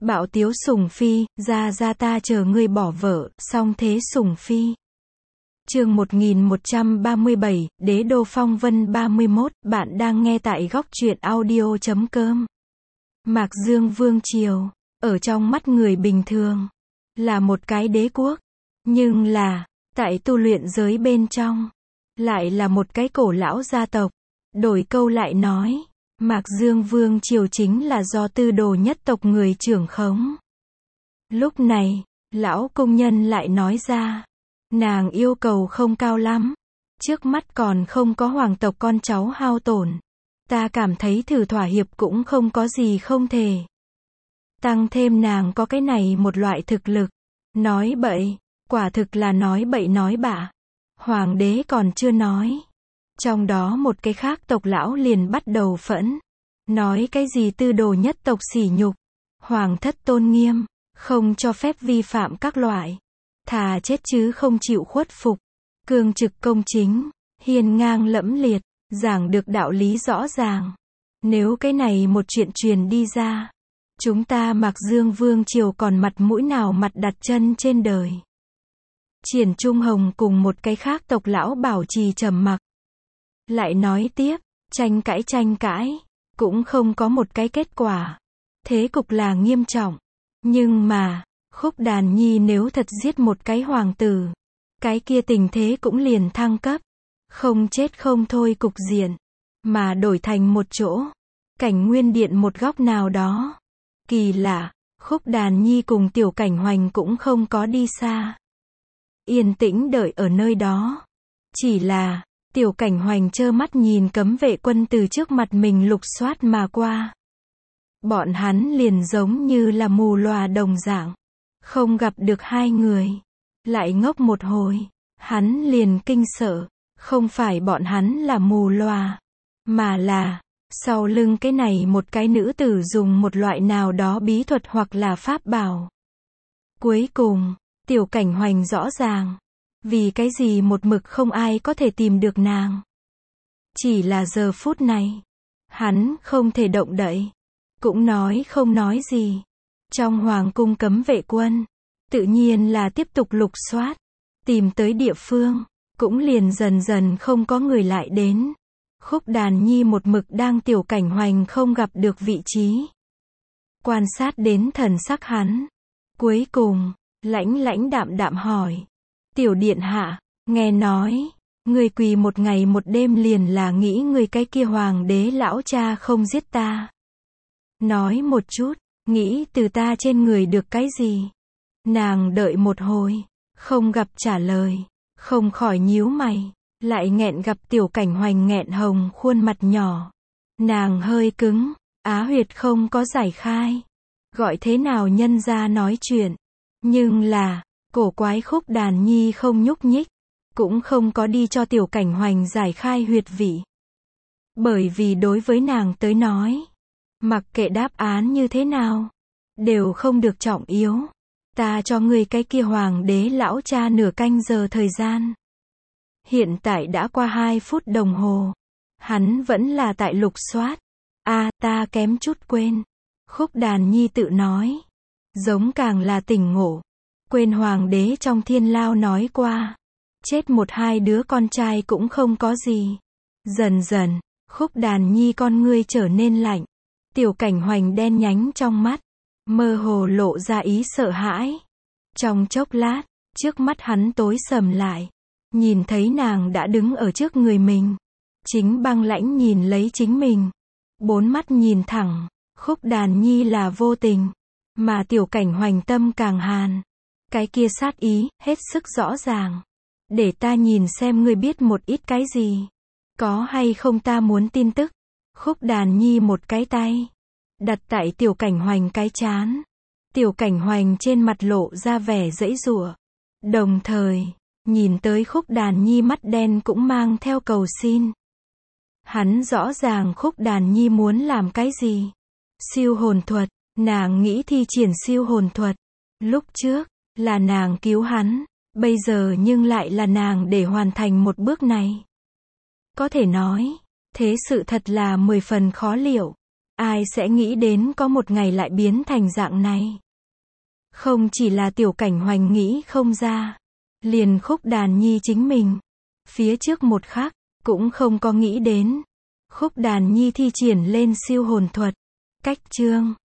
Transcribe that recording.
Bạo tiếu sủng phi, ra ta chờ ngươi bỏ vợ, song thế sủng phi. Chương 1137, Đế đô phong vân 31, bạn đang nghe tại góc truyện audio.com. Mạc Dương Vương Triều, ở trong mắt người bình thường, là một cái đế quốc, nhưng là, tại tu luyện giới bên trong, lại là một cái cổ lão gia tộc. Đổi câu lại nói, Mạc Dương Vương Triều chính là do Tư Đồ nhất tộc người trưởng khống. Lúc này, lão công nhân lại nói ra, nàng yêu cầu không cao lắm, trước mắt còn không có hoàng tộc con cháu hao tổn. Ta cảm thấy thử thỏa hiệp cũng không có gì không thể. Tăng thêm nàng có cái này một loại thực lực. Nói bậy, quả thực là nói bậy nói bạ. Hoàng đế còn chưa nói. Trong đó một cái khác tộc lão liền bắt đầu phẫn. Nói cái gì Tư Đồ nhất tộc sỉ nhục. Hoàng thất tôn nghiêm, không cho phép vi phạm các loại. Thà chết chứ không chịu khuất phục. Cương trực công chính, hiên ngang lẫm liệt, giảng được đạo lý rõ ràng. Nếu cái này một chuyện truyền đi ra, chúng ta Mạc Dương Vương Triều còn mặt mũi nào mặt đặt chân trên đời. Triển Trung Hồng cùng một cái khác tộc lão bảo trì trầm mặc. Lại nói tiếp, tranh cãi, cũng không có một cái kết quả. Thế cục là nghiêm trọng. Nhưng mà, Khúc Đàn Nhi nếu thật giết một cái hoàng tử, cái kia tình thế cũng liền thăng cấp. Không chết không thôi cục diện, mà đổi thành một chỗ, Cảnh Nguyên Điện một góc nào đó. Kỳ lạ, Khúc Đàn Nhi cùng Tiểu Cảnh Hoành cũng không có đi xa. Yên tĩnh đợi ở nơi đó. Chỉ là, Tiểu Cảnh Hoành trơ mắt nhìn cấm vệ quân từ trước mặt mình lục soát mà qua. Bọn hắn liền giống như là mù lòa đồng dạng. Không gặp được hai người. Lại ngốc một hồi. Hắn liền kinh sợ. Không phải bọn hắn là mù lòa. Mà là, sau lưng cái này một cái nữ tử dùng một loại nào đó bí thuật hoặc là pháp bảo. Cuối cùng, Tiểu Cảnh Hoành rõ ràng. Vì cái gì một mực không ai có thể tìm được nàng. Chỉ là giờ phút này. Hắn không thể động đậy. Cũng nói không nói gì. Trong hoàng cung cấm vệ quân. Tự nhiên là tiếp tục lục soát. Tìm tới địa phương. Cũng liền dần dần không có người lại đến. Khúc Đàn Nhi một mực đang Tiểu Cảnh Hoành không gặp được vị trí. Quan sát đến thần sắc hắn. Cuối cùng, lãnh đạm hỏi. Tiểu điện hạ, nghe nói, người quỳ một ngày một đêm liền là nghĩ người cái kia hoàng đế lão cha không giết ta. Nói một chút, nghĩ từ ta trên người được cái gì? Nàng đợi một hồi, không gặp trả lời, không khỏi nhíu mày, lại nghẹn gặp Tiểu Cảnh Hoành nghẹn hồng khuôn mặt nhỏ. Nàng hơi cứng, á huyệt không có giải khai. Gọi thế nào nhân ra nói chuyện. Nhưng là, cổ quái Khúc Đàn Nhi không nhúc nhích, cũng không có đi cho Tiểu Cảnh Hoành giải khai huyệt vị. Bởi vì đối với nàng tới nói, mặc kệ đáp án như thế nào, đều không được trọng yếu. Ta cho ngươi cái kia hoàng đế lão cha nửa canh giờ thời gian. Hiện tại đã qua 2 phút đồng hồ. Hắn vẫn là tại lục soát. Ta kém chút quên. Khúc Đàn Nhi tự nói. Giống càng là tỉnh ngộ. Quên hoàng đế trong thiên lao nói qua. Chết 1-2 đứa con trai cũng không có gì. Dần dần, Khúc Đàn Nhi con ngươi trở nên lạnh. Tiểu Cảnh Hoành đen nhánh trong mắt. Mơ hồ lộ ra ý sợ hãi. Trong chốc lát, trước mắt hắn tối sầm lại. Nhìn thấy nàng đã đứng ở trước người mình. Chính băng lãnh nhìn lấy chính mình. 4 mắt nhìn thẳng. Khúc Đàn Nhi là vô tình. Mà Tiểu Cảnh Hoành tâm càng hàn. Cái kia sát ý, hết sức rõ ràng. Để ta nhìn xem ngươi biết một ít cái gì. Có hay không ta muốn tin tức. Khúc Đàn Nhi một cái tay. Đặt tại Tiểu Cảnh Hoành cái trán. Tiểu Cảnh Hoành trên mặt lộ ra vẻ giãy giụa. Đồng thời, nhìn tới Khúc Đàn Nhi mắt đen cũng mang theo cầu xin. Hắn rõ ràng Khúc Đàn Nhi muốn làm cái gì. Siêu hồn thuật, nàng nghĩ thi triển siêu hồn thuật. Lúc trước, là nàng cứu hắn, bây giờ nhưng lại là nàng để hoàn thành một bước này. Có thể nói, thế sự thật là 10 phần khó liệu. Ai sẽ nghĩ đến có một ngày lại biến thành dạng này. Không chỉ là Tiểu Cảnh Hoành nghĩ không ra. Liền Khúc Đàn Nhi chính mình. Phía trước một khắc, cũng không có nghĩ đến. Khúc Đàn Nhi thi triển lên siêu hồn thuật. Cách chương